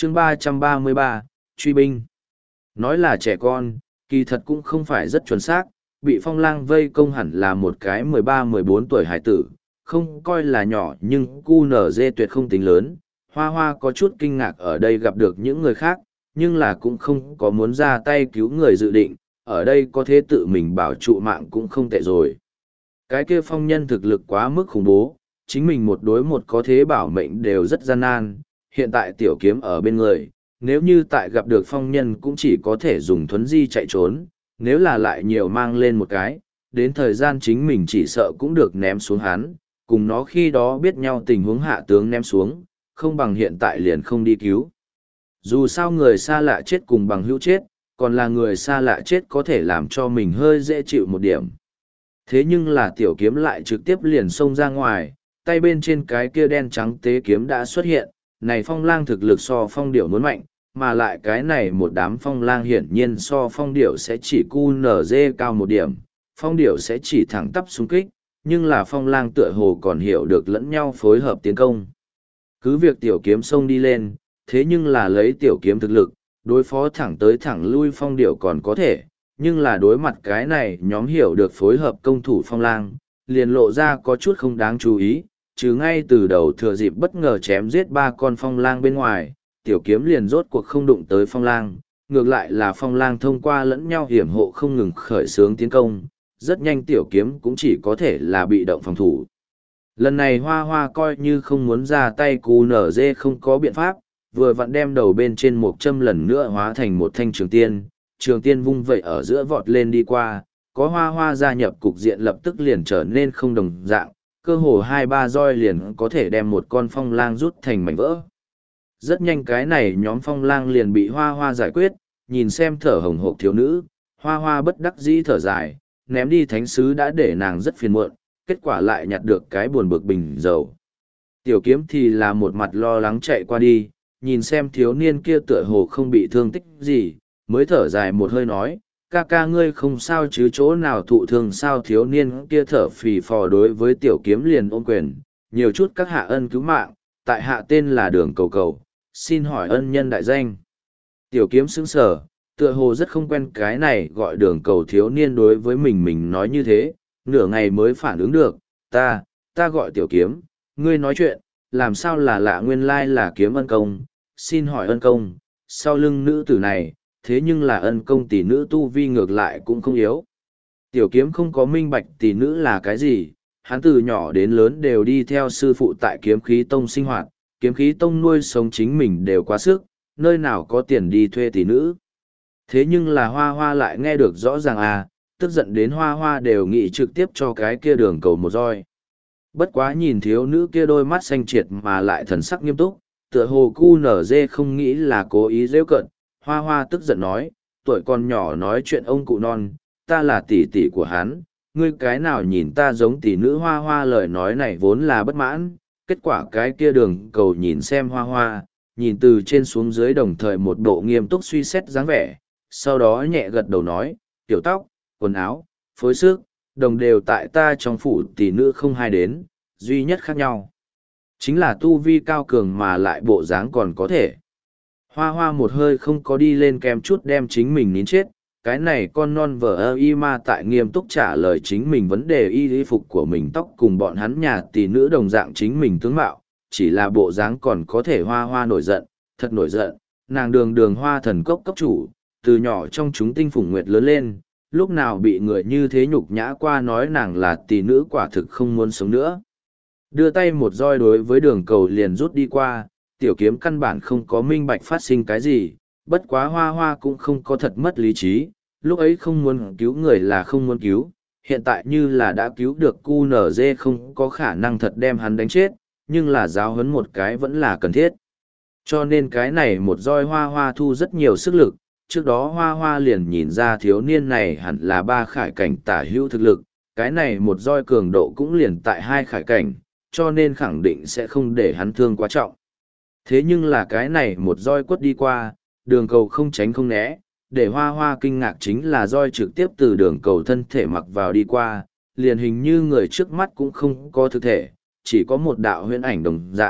chương 333, truy binh. Nói là trẻ con, kỳ thật cũng không phải rất chuẩn xác, bị phong lang vây công hẳn là một cái 13-14 tuổi hải tử, không coi là nhỏ nhưng QNZ tuyệt không tính lớn. Hoa Hoa có chút kinh ngạc ở đây gặp được những người khác, nhưng là cũng không có muốn ra tay cứu người dự định, ở đây có thế tự mình bảo trụ mạng cũng không tệ rồi. Cái kia phong nhân thực lực quá mức khủng bố, chính mình một đối một có thế bảo mệnh đều rất gian nan, hiện tại tiểu kiếm ở bên người, nếu như tại gặp được phong nhân cũng chỉ có thể dùng thuấn di chạy trốn, nếu là lại nhiều mang lên một cái, đến thời gian chính mình chỉ sợ cũng được ném xuống hắn, cùng nó khi đó biết nhau tình huống hạ tướng ném xuống, không bằng hiện tại liền không đi cứu. Dù sao người xa lạ chết cùng bằng hữu chết, còn là người xa lạ chết có thể làm cho mình hơi dễ chịu một điểm. Thế nhưng là tiểu kiếm lại trực tiếp liền xông ra ngoài, tay bên trên cái kia đen trắng tế kiếm đã xuất hiện, này phong lang thực lực so phong điểu muốn mạnh, mà lại cái này một đám phong lang hiển nhiên so phong điểu sẽ chỉ QNZ cao một điểm, phong điểu sẽ chỉ thẳng tắp xung kích, nhưng là phong lang tựa hồ còn hiểu được lẫn nhau phối hợp tiến công. Cứ việc tiểu kiếm xông đi lên, thế nhưng là lấy tiểu kiếm thực lực, đối phó thẳng tới thẳng lui phong điểu còn có thể, nhưng là đối mặt cái này nhóm hiểu được phối hợp công thủ phong lang, liền lộ ra có chút không đáng chú ý, chứ ngay từ đầu thừa dịp bất ngờ chém giết 3 con phong lang bên ngoài, tiểu kiếm liền rốt cuộc không đụng tới phong lang, ngược lại là phong lang thông qua lẫn nhau hiểm hộ không ngừng khởi xướng tiến công, rất nhanh tiểu kiếm cũng chỉ có thể là bị động phòng thủ. Lần này Hoa Hoa coi như không muốn ra tay QNZ không có biện pháp, vừa vặn đem đầu bên trên một châm lần nữa hóa thành một thanh trường tiên vung vậy ở giữa vọt lên đi qua, có Hoa Hoa gia nhập cục diện lập tức liền trở nên không đồng dạng, cơ hồ 2-3 roi liền có thể đem một con phong lang rút thành mảnh vỡ. Rất nhanh cái này nhóm phong lang liền bị Hoa Hoa giải quyết, nhìn xem thở hồng hộc thiếu nữ, Hoa Hoa bất đắc dĩ thở dài, ném đi thánh sứ đã để nàng rất phiền muộn, kết quả lại nhặt được cái buồn bực bình dầu. Tiểu kiếm thì là một mặt lo lắng chạy qua đi, nhìn xem thiếu niên kia tựa hồ không bị thương tích gì, mới thở dài một hơi nói, ca ca ngươi không sao chứ chỗ nào thụ thương sao. Thiếu niên kia thở phì phò đối với tiểu kiếm liền ôm quyền, nhiều chút các hạ ân cứu mạng, tại hạ tên là Đường Cầu Cầu, xin hỏi ân nhân đại danh. Tiểu kiếm sững sờ, tựa hồ rất không quen cái này gọi Đường Cầu thiếu niên đối với mình nói như thế, nửa ngày mới phản ứng được, ta gọi tiểu kiếm, ngươi nói chuyện, làm sao là lạ nguyên lai là kiếm ân công, xin hỏi ân công, sau lưng nữ tử này, thế nhưng là ân công tỷ nữ tu vi ngược lại cũng không yếu. Tiểu kiếm không có minh bạch tỷ nữ là cái gì, hắn từ nhỏ đến lớn đều đi theo sư phụ tại kiếm khí tông sinh hoạt, kiếm khí tông nuôi sống chính mình đều quá sức, nơi nào có tiền đi thuê tỷ nữ. Thế nhưng là Hoa Hoa lại nghe được rõ ràng à, tức giận đến Hoa Hoa đều nghĩ trực tiếp cho cái kia Đường Cầu một roi. Bất quá nhìn thiếu nữ kia đôi mắt xanh triệt mà lại thần sắc nghiêm túc, tựa hồ QNZ không nghĩ là cố ý rêu cận, Hoa Hoa tức giận nói, tuổi còn nhỏ nói chuyện ông cụ non, ta là tỷ tỷ của hắn, ngươi cái nào nhìn ta giống tỷ nữ. Hoa Hoa lời nói này vốn là bất mãn, kết quả cái kia Đường Cầu nhìn xem Hoa Hoa, nhìn từ trên xuống dưới đồng thời một bộ nghiêm túc suy xét dáng vẻ, sau đó nhẹ gật đầu nói, tiểu tóc, quần áo, phối sức, đồng đều tại ta trong phủ tỷ nữ không hai đến, duy nhất khác nhau chính là tu vi cao cường mà lại bộ dáng còn có thể. Hoa Hoa một hơi không có đi lên kèm chút đem chính mình nín chết, cái này con non vợ ơ y ma tại nghiêm túc trả lời chính mình vấn đề y phục của mình tóc cùng bọn hắn nhà tỷ nữ đồng dạng chính mình tướng mạo, chỉ là bộ dáng còn có thể. Hoa Hoa nổi giận, thật nổi giận, nàng Đường Hoa thần cốc cấp chủ, từ nhỏ trong chúng tinh phủng nguyệt lớn lên, lúc nào bị người như thế nhục nhã qua nói nàng là tỷ nữ quả thực không muốn sống nữa. Đưa tay một roi đối với Đường Cầu liền rút đi qua, tiểu kiếm căn bản không có minh bạch phát sinh cái gì, bất quá Hoa Hoa cũng không có thật mất lý trí, lúc ấy không muốn cứu người là không muốn cứu, hiện tại như là đã cứu được QNZ không có khả năng thật đem hắn đánh chết, nhưng là giáo huấn một cái vẫn là cần thiết. Cho nên cái này một roi Hoa Hoa thu rất nhiều sức lực, trước đó Hoa Hoa liền nhìn ra thiếu niên này hẳn là 3 khải cảnh tả hữu thực lực, cái này một roi cường độ cũng liền tại 2 khải cảnh, cho nên khẳng định sẽ không để hắn thương quá trọng. Thế nhưng là cái này một roi quất đi qua, Đường Cầu không tránh không né, để Hoa Hoa kinh ngạc chính là roi trực tiếp từ Đường Cầu thân thể mặc vào đi qua, liền hình như người trước mắt cũng không có thực thể, chỉ có một đạo huyễn ảnh đồng dạng,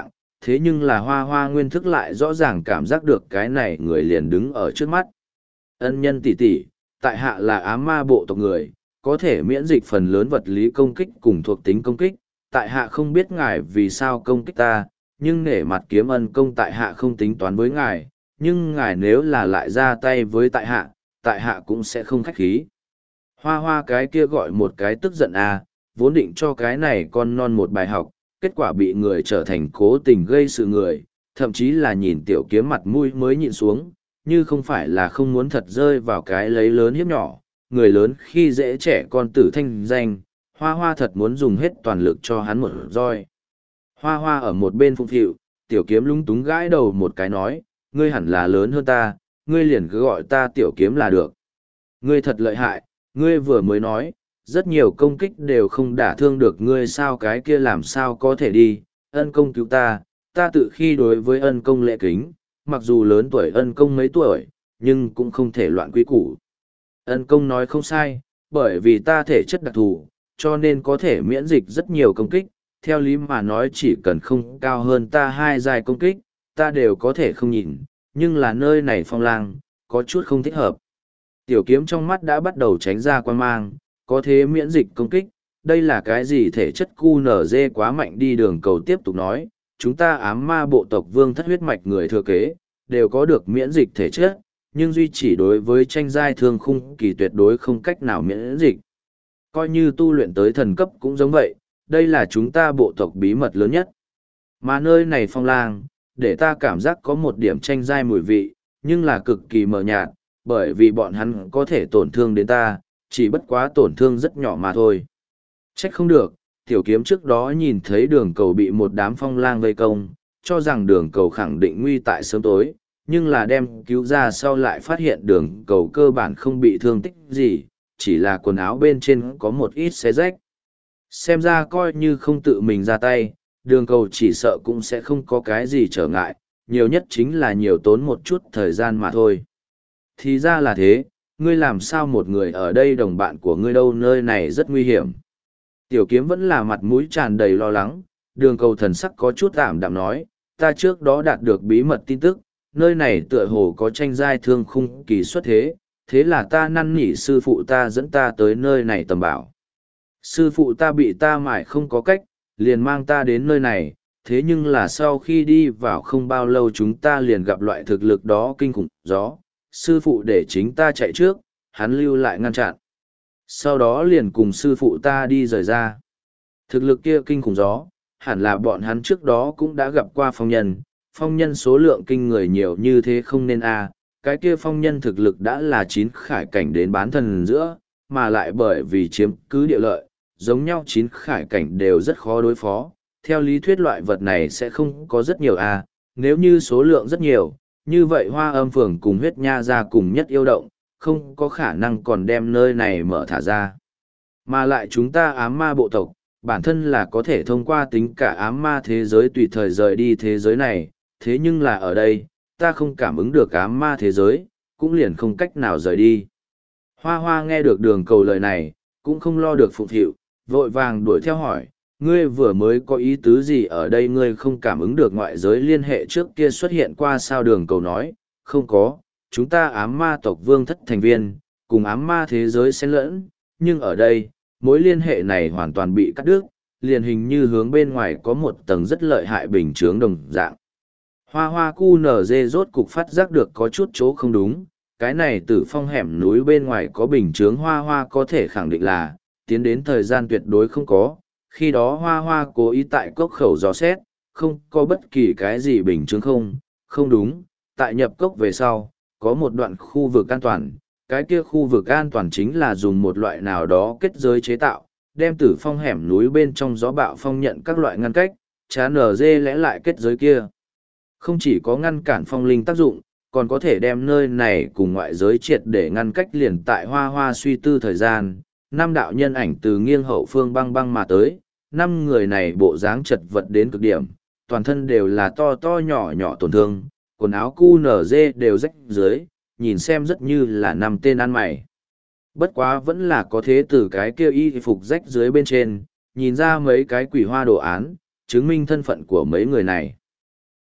thế nhưng là hoa hoa nguyên thức lại rõ ràng cảm giác được cái này người liền đứng ở trước mắt. Ân nhân tỷ tỷ, tại hạ là ám ma bộ tộc người, có thể miễn dịch phần lớn vật lý công kích cùng thuộc tính công kích, tại hạ không biết ngài vì sao công kích ta, nhưng nể mặt kiếm ân công tại hạ không tính toán với ngài, nhưng ngài nếu là lại ra tay với tại hạ cũng sẽ không khách khí. Hoa hoa cái kia gọi một cái tức giận à, vốn định cho cái này con non một bài học, kết quả bị người trở thành cố tình gây sự người, thậm chí là nhìn tiểu kiếm mặt mũi mới nhịn xuống, như không phải là không muốn thật rơi vào cái lấy lớn hiếp nhỏ, người lớn khi dễ trẻ con tử thanh danh, hoa hoa thật muốn dùng hết toàn lực cho hắn một roi. Hoa hoa ở một bên phụng phịu, tiểu kiếm lúng túng gãi đầu một cái nói, ngươi hẳn là lớn hơn ta, ngươi liền cứ gọi ta tiểu kiếm là được. Ngươi thật lợi hại, ngươi vừa mới nói, rất nhiều công kích đều không đả thương được ngươi, sao cái kia làm sao có thể đi, ân công cứu ta, ta tự khi đối với ân công lễ kính, mặc dù lớn tuổi ân công mấy tuổi, nhưng cũng không thể loạn quy củ. Ân công nói không sai, bởi vì ta thể chất đặc thù, cho nên có thể miễn dịch rất nhiều công kích, theo lý mà nói chỉ cần không cao hơn ta 2 giai công kích, ta đều có thể không nhìn, nhưng là nơi này phong lang, có chút không thích hợp. Tiểu kiếm trong mắt đã bắt đầu tránh ra quan mang, có thế miễn dịch công kích, đây là cái gì thể chất QNZ quá mạnh đi. Đường cầu tiếp tục nói, chúng ta ám ma bộ tộc vương thất huyết mạch người thừa kế, đều có được miễn dịch thể chất, nhưng duy chỉ đối với tranh giai thương khung kỳ tuyệt đối không cách nào miễn dịch. Coi như tu luyện tới thần cấp cũng giống vậy, đây là chúng ta bộ tộc bí mật lớn nhất. Mà nơi này phong lang, để ta cảm giác có một điểm tranh giai mùi vị, nhưng là cực kỳ mờ nhạt, bởi vì bọn hắn có thể tổn thương đến ta, chỉ bất quá tổn thương rất nhỏ mà thôi. Trách không được, tiểu kiếm trước đó nhìn thấy đường cầu bị một đám phong lang vây công, cho rằng đường cầu khẳng định nguy tại sớm tối, nhưng là đem cứu ra sau lại phát hiện đường cầu cơ bản không bị thương tích gì, chỉ là quần áo bên trên có một ít xé rách. Xem ra coi như không tự mình ra tay, đường cầu chỉ sợ cũng sẽ không có cái gì trở ngại, nhiều nhất chính là nhiều tốn một chút thời gian mà thôi. Thì ra là thế, ngươi làm sao một người ở đây, đồng bạn của ngươi đâu, nơi này rất nguy hiểm. Tiểu kiếm vẫn là mặt mũi tràn đầy lo lắng, đường cầu thần sắc có chút ảm đạm nói, ta trước đó đạt được bí mật tin tức, nơi này tựa hồ có tranh giai thương khung kỳ xuất thế, thế là ta năn nỉ sư phụ ta dẫn ta tới nơi này tầm bảo. Sư phụ ta bị ta mải không có cách, liền mang ta đến nơi này, thế nhưng là sau khi đi vào không bao lâu chúng ta liền gặp loại thực lực đó kinh khủng gió, sư phụ để chính ta chạy trước, hắn lưu lại ngăn chặn. Sau đó liền cùng sư phụ ta đi rời ra. Thực lực kia kinh khủng gió, hẳn là bọn hắn trước đó cũng đã gặp qua phong nhân số lượng kinh người nhiều như thế không nên cái kia phong nhân thực lực đã là 9 khải cảnh đến bán thần giữa, mà lại bởi vì chiếm cứ địa lợi, giống nhau 9 khải cảnh đều rất khó đối phó. Theo lý thuyết loại vật này sẽ không có rất nhiều nếu như số lượng rất nhiều, như vậy Hoa Âm Phường cùng Huyết Nha ra cùng nhất yêu động, không có khả năng còn đem nơi này mở thả ra. Mà lại chúng ta ám ma bộ tộc, bản thân là có thể thông qua tính cả ám ma thế giới tùy thời rời đi thế giới này, thế nhưng là ở đây, ta không cảm ứng được ám ma thế giới, cũng liền không cách nào rời đi. Hoa Hoa nghe được đường cầu lời này, cũng không lo được phụng phịu, vội vàng đuổi theo hỏi, ngươi vừa mới có ý tứ gì ở đây, ngươi không cảm ứng được ngoại giới liên hệ trước kia xuất hiện qua sao? Đường cầu nói, không có, chúng ta ám ma tộc vương thất thành viên, cùng ám ma thế giới xen lẫn, nhưng ở đây, mối liên hệ này hoàn toàn bị cắt đứt, liền hình như hướng bên ngoài có một tầng rất lợi hại bình chướng đồng dạng. Hoa Hoa QNZ rốt cục phát giác được có chút chỗ không đúng, cái này Tử Phong hẻm núi bên ngoài có bình chướng, Hoa Hoa có thể khẳng định là, tiến đến thời gian tuyệt đối không có, khi đó Hoa Hoa cố ý tại cốc khẩu dò xét, không có bất kỳ cái gì bình chướng không đúng, tại nhập cốc về sau, có một đoạn khu vực an toàn, cái kia khu vực an toàn chính là dùng một loại nào đó kết giới chế tạo, đem Tử Phong hẻm núi bên trong gió bạo phong nhận các loại ngăn cách, chán nở dê lẽ lại kết giới kia. Không chỉ có ngăn cản phong linh tác dụng, còn có thể đem nơi này cùng ngoại giới triệt để ngăn cách. Liền tại Hoa Hoa suy tư thời gian, 5 đạo nhân ảnh từ nghiêng hậu phương băng băng mà tới, 5 người này bộ dáng chật vật đến cực điểm, toàn thân đều là to to nhỏ nhỏ tổn thương, quần áo QNZ đều rách dưới, nhìn xem rất như là 5 tên ăn mày. Bất quá vẫn là có thế từ cái kia y phục rách dưới bên trên, nhìn ra mấy cái quỷ hoa đồ án, chứng minh thân phận của mấy người này.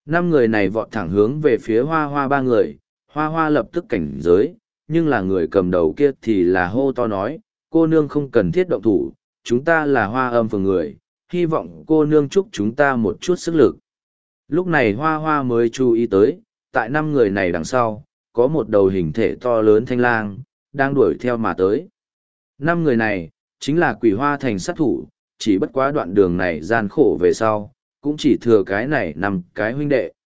Năm người này vọt thẳng hướng về phía hoa hoa ba người, hoa hoa lập tức cảnh giới, nhưng là người cầm đầu kia thì là hô to nói, cô nương không cần thiết động thủ, chúng ta là hoa âm phường người, hy vọng cô nương chúc chúng ta một chút sức lực. Lúc này hoa hoa mới chú ý tới, tại năm người này đằng sau, có một đầu hình thể to lớn thanh lang, đang đuổi theo mà tới. Năm người này, chính là quỷ hoa thành sát thủ, chỉ bất quá đoạn đường này gian khổ về sau, cũng chỉ thừa cái này nằm cái huynh đệ.